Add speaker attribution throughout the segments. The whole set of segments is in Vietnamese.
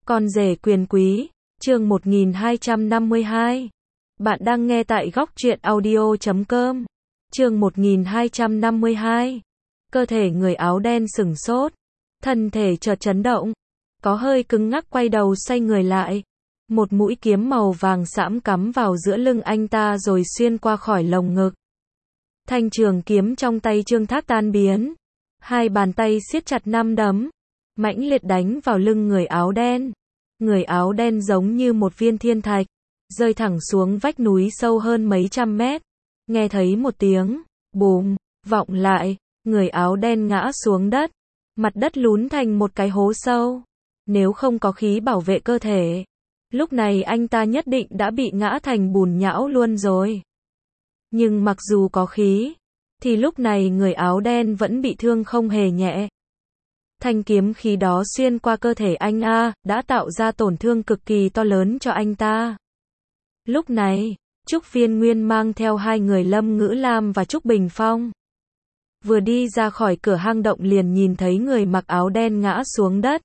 Speaker 1: Con rể quyền quý, chương 1252. Bạn đang nghe tại góc truyện audio.com. Chương 1252. Cơ thể người áo đen sửng sốt, thân thể chợt chấn động, có hơi cứng ngắc quay đầu xoay người lại. Một mũi kiếm màu vàng sẫm cắm vào giữa lưng anh ta rồi xuyên qua khỏi lồng ngực. Thanh trường kiếm trong tay Trương Thác tan biến. Hai bàn tay siết chặt nắm đấm, mãnh liệt đánh vào lưng người áo đen. Người áo đen giống như một viên thiên thạch, rơi thẳng xuống vách núi sâu hơn mấy trăm mét. Nghe thấy một tiếng bùm vọng lại, người áo đen ngã xuống đất. Mặt đất lún thành một cái hố sâu. Nếu không có khí bảo vệ cơ thể, lúc này anh ta nhất định đã bị ngã thành bùn nhão luôn rồi. Nhưng mặc dù có khí, thì lúc này người áo đen vẫn bị thương không hề nhẹ. Thanh kiếm khí đó xuyên qua cơ thể anh đã tạo ra tổn thương cực kỳ to lớn cho anh ta. Lúc này, Trúc Phiên Nguyên mang theo hai người Lâm Ngữ Lam và Trúc Bình Phong. Vừa đi ra khỏi cửa hang động liền nhìn thấy người mặc áo đen ngã xuống đất.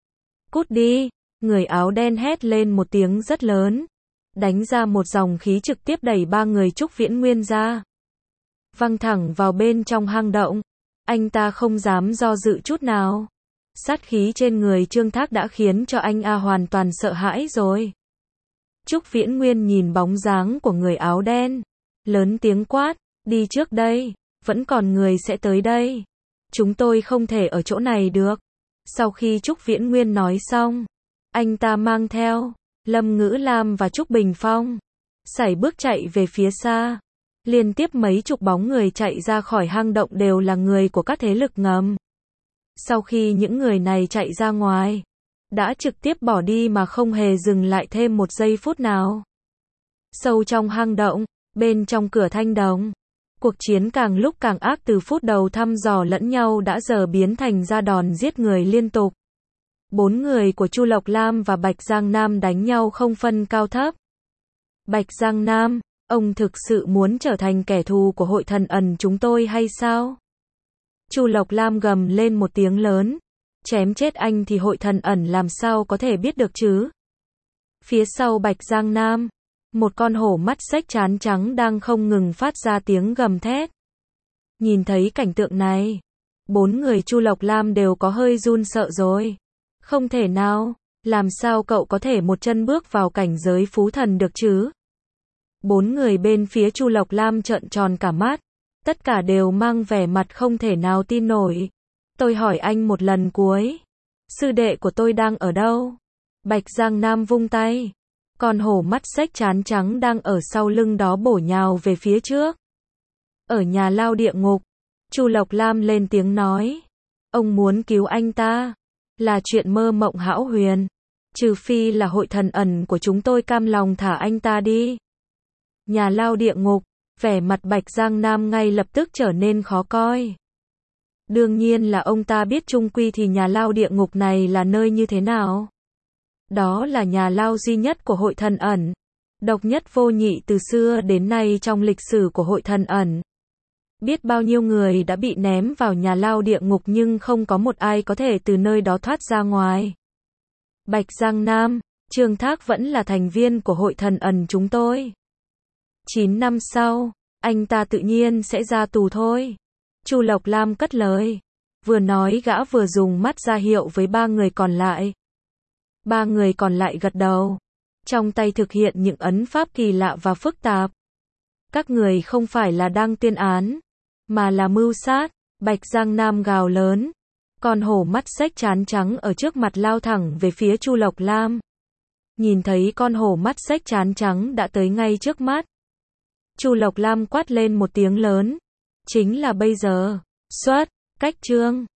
Speaker 1: Cút đi, người áo đen hét lên một tiếng rất lớn, đánh ra một dòng khí trực tiếp đẩy ba người Trúc Viễn Nguyên ra. Văng thẳng vào bên trong hang động. Anh ta không dám do dự chút nào. Sát khí trên người Trương Thác đã khiến cho anh hoàn toàn sợ hãi rồi. Trúc Viễn Nguyên nhìn bóng dáng của người áo đen, lớn tiếng quát, đi trước đây, vẫn còn người sẽ tới đây. Chúng tôi không thể ở chỗ này được. Sau khi Trúc Viễn Nguyên nói xong, anh ta mang theo Lâm Ngữ Lam và Trúc Bình Phong, sải bước chạy về phía xa. Liên tiếp mấy chục bóng người chạy ra khỏi hang động đều là người của các thế lực ngầm. Sau khi những người này chạy ra ngoài, đã trực tiếp bỏ đi mà không hề dừng lại thêm một giây phút nào. Sâu trong hang động, bên trong cửa thanh đồng, cuộc chiến càng lúc càng ác. Từ phút đầu thăm dò lẫn nhau đã giờ biến thành ra đòn giết người liên tục. Bốn người của Chu Lộc Lam và Bạch Giang Nam đánh nhau không phân cao thấp. Bạch Giang Nam, ông thực sự muốn trở thành kẻ thù của Hội Thần Ẩn chúng tôi hay sao? Chu Lộc Lam gầm lên một tiếng lớn. Chém chết anh thì Hội Thần Ẩn làm sao có thể biết được chứ? Phía sau Bạch Giang Nam, một con hổ mắt xếch trán trắng đang không ngừng phát ra tiếng gầm thét. Nhìn thấy cảnh tượng này, bốn người Chu Lộc Lam đều có hơi run sợ rồi. Không thể nào, làm sao cậu có thể một chân bước vào cảnh giới phú thần được chứ? Bốn người bên phía Chu Lộc Lam trợn tròn cả mắt, tất cả đều mang vẻ mặt không thể nào tin nổi. Tôi hỏi anh một lần cuối, sư đệ của tôi đang ở đâu? Bạch Giang Nam vung tay, con hổ mắt xếch trán trắng đang ở sau lưng đó bổ nhào về phía trước. Ở nhà lao địa ngục, Chu Lộc Lam lên tiếng nói, ông muốn cứu anh ta là chuyện mơ mộng hão huyền, trừ phi là Hội Thần Ẩn của chúng tôi cam lòng thả anh ta đi. Nhà lao địa ngục, vẻ mặt Bạch Giang Nam ngay lập tức trở nên khó coi. Đương nhiên là ông ta biết chung quy thì nhà lao địa ngục này là nơi như thế nào. Đó là nhà lao duy nhất của Hội Thần Ẩn, độc nhất vô nhị từ xưa đến nay trong lịch sử của Hội Thần Ẩn. Biết bao nhiêu người đã bị ném vào nhà lao địa ngục nhưng không có một ai có thể từ nơi đó thoát ra ngoài. Bạch Giang Nam, Trương Thác vẫn là thành viên của Hội Thần Ẩn chúng tôi. 9 năm sau, anh ta tự nhiên sẽ ra tù thôi. Chu Lộc Lam cất lời. Vừa nói gã vừa dùng mắt ra hiệu với ba người còn lại. Ba người còn lại gật đầu, trong tay thực hiện những ấn pháp kỳ lạ và phức tạp. Các người không phải là đang tuyên án, mà là mưu sát. Bạch Giang Nam gào lớn. Con hổ mắt xếch trán trắng ở trước mặt lao thẳng về phía Chu Lộc Lam. Nhìn thấy con hổ mắt xếch trán trắng đã tới ngay trước mắt, Chu Lộc Lam quát lên một tiếng lớn. Chính là bây giờ. Xuất, cách chương.